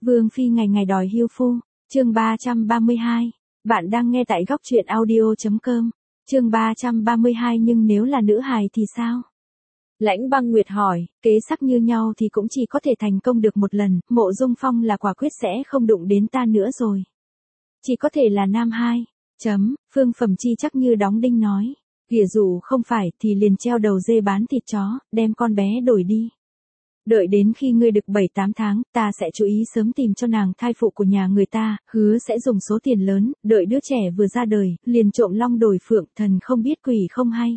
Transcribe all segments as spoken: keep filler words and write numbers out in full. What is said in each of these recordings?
Vương phi ngày ngày đòi hưu phu, chương ba trăm ba mươi hai. Bạn đang nghe tại góc truyện audio chấm com. Chương ba trăm ba mươi hai nhưng nếu là nữ hài thì sao? Lãnh Băng Nguyệt hỏi, kế sắc như nhau thì cũng chỉ có thể thành công được một lần, Mộ Dung Phong là quả quyết sẽ không đụng đến ta nữa rồi. Chỉ có thể là nam hai. Chấm, Phương Phẩm Chi chắc như đóng đinh nói. Kìa dù không phải thì liền treo đầu dê bán thịt chó, đem con bé đổi đi. Đợi đến khi ngươi được bảy tám tháng, ta sẽ chú ý sớm tìm cho nàng thai phụ của nhà người ta, hứa sẽ dùng số tiền lớn, đợi đứa trẻ vừa ra đời, liền trộm long đổi phượng, thần không biết quỷ không hay.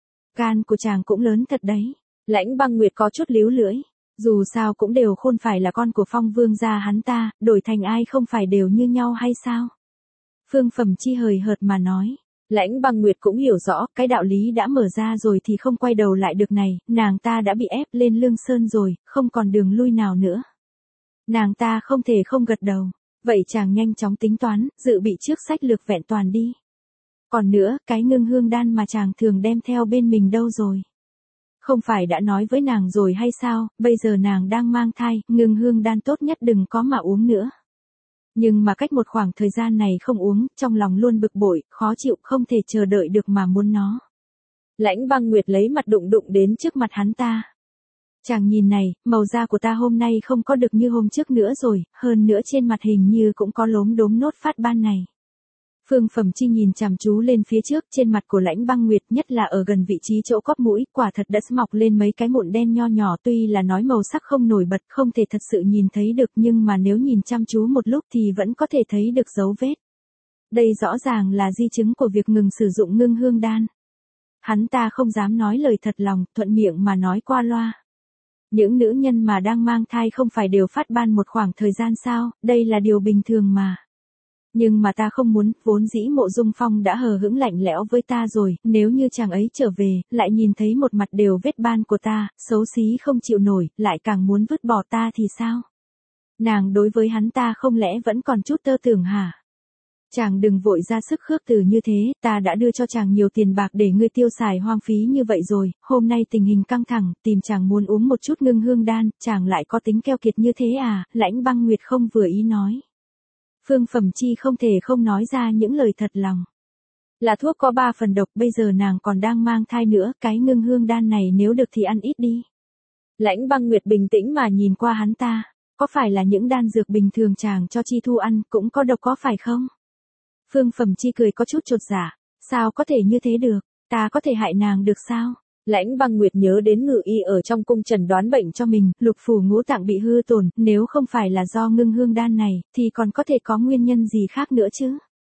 Gan của chàng cũng lớn thật đấy. Lãnh Băng Nguyệt có chút líu lưỡi. Dù sao cũng đều khôn phải là con của Phong Vương gia hắn ta, đổi thành ai không phải đều như nhau hay sao? Phương Phẩm Chi hời hợt mà nói. Lãnh Băng Nguyệt cũng hiểu rõ, cái đạo lý đã mở ra rồi thì không quay đầu lại được này, nàng ta đã bị ép lên lương sơn rồi, không còn đường lui nào nữa. Nàng ta không thể không gật đầu. Vậy chàng nhanh chóng tính toán, dự bị trước sách lược vẹn toàn đi. Còn nữa, cái ngưng hương đan mà chàng thường đem theo bên mình đâu rồi? Không phải đã nói với nàng rồi hay sao, bây giờ nàng đang mang thai, ngưng hương đan tốt nhất đừng có mà uống nữa. Nhưng mà cách một khoảng thời gian này không uống, trong lòng luôn bực bội, khó chịu, không thể chờ đợi được mà muốn nó. Lãnh Băng Nguyệt lấy mặt đụng đụng đến trước mặt hắn ta. Chàng nhìn này, màu da của ta hôm nay không có được như hôm trước nữa rồi, hơn nữa trên mặt hình như cũng có lốm đốm nốt phát ban này. Phương Phẩm Chi nhìn chằm chú lên phía trước, trên mặt của Lãnh Băng Nguyệt, nhất là ở gần vị trí chỗ cóp mũi, quả thật đã mọc lên mấy cái mụn đen nho nhỏ, tuy là nói màu sắc không nổi bật, không thể thật sự nhìn thấy được, nhưng mà nếu nhìn chăm chú một lúc thì vẫn có thể thấy được dấu vết. Đây rõ ràng là di chứng của việc ngừng sử dụng ngưng hương đan. Hắn ta không dám nói lời thật lòng, thuận miệng mà nói qua loa. Những nữ nhân mà đang mang thai không phải đều phát ban một khoảng thời gian sao, đây là điều bình thường mà. Nhưng mà ta không muốn, vốn dĩ Mộ Dung Phong đã hờ hững lạnh lẽo với ta rồi, nếu như chàng ấy trở về, lại nhìn thấy một mặt đều vết ban của ta, xấu xí không chịu nổi, lại càng muốn vứt bỏ ta thì sao? Nàng đối với hắn ta không lẽ vẫn còn chút tơ tưởng hả? Chàng đừng vội ra sức khước từ như thế, ta đã đưa cho chàng nhiều tiền bạc để ngươi tiêu xài hoang phí như vậy rồi, hôm nay tình hình căng thẳng, tìm chàng muốn uống một chút ngưng hương đan, chàng lại có tính keo kiệt như thế à? Lãnh Băng Nguyệt không vừa ý nói. Phương Phẩm Chi không thể không nói ra những lời thật lòng. Là thuốc có ba phần độc, bây giờ nàng còn đang mang thai nữa, cái ngưng hương đan này nếu được thì ăn ít đi. Lãnh Băng Nguyệt bình tĩnh mà nhìn qua hắn ta, có phải là những đan dược bình thường chàng cho Chi Thu ăn cũng có độc có phải không? Phương Phẩm Chi cười có chút chột dạ, sao có thể như thế được, ta có thể hại nàng được sao? Lãnh Băng Nguyệt nhớ đến ngự y ở trong cung chẩn đoán bệnh cho mình, lục phủ ngũ tạng bị hư tổn, nếu không phải là do ngưng hương đan này, thì còn có thể có nguyên nhân gì khác nữa chứ?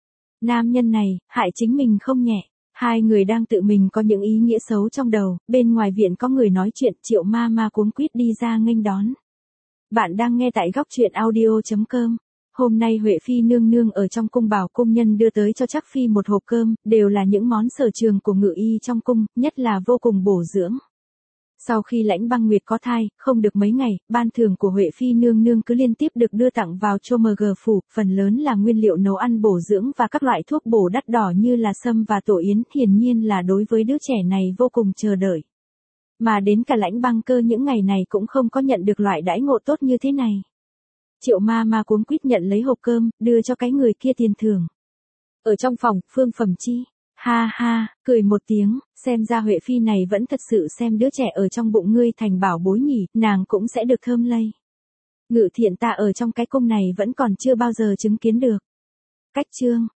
Nam nhân này, hại chính mình không nhẹ. Hai người đang tự mình có những ý nghĩa xấu trong đầu, bên ngoài viện có người nói chuyện, Triệu ma ma cuống quýt đi ra nghênh đón. Bạn đang nghe tại góc truyện audio chấm com. Hôm nay Huệ Phi nương nương ở trong cung bảo cung nhân đưa tới cho Trác Phi một hộp cơm, đều là những món sở trường của ngự y trong cung, nhất là vô cùng bổ dưỡng. Sau khi Lãnh Băng Nguyệt có thai, không được mấy ngày, ban thưởng của Huệ Phi nương nương cứ liên tiếp được đưa tặng vào Chô Mờ Gờ phủ, phần lớn là nguyên liệu nấu ăn bổ dưỡng và các loại thuốc bổ đắt đỏ như là sâm và tổ yến, hiển nhiên là đối với đứa trẻ này vô cùng chờ đợi. Mà đến cả Lãnh Băng Cơ những ngày này cũng không có nhận được loại đãi ngộ tốt như thế này. Triệu ma ma cuống quýt nhận lấy hộp cơm, đưa cho cái người kia tiền thưởng. Ở trong phòng, Phương Phẩm Chi, ha ha, cười một tiếng, xem ra Huệ Phi này vẫn thật sự xem đứa trẻ ở trong bụng ngươi thành bảo bối nhỉ, nàng cũng sẽ được thơm lây. Ngự thiện ta ở trong cái cung này vẫn còn chưa bao giờ chứng kiến được. Cách chương,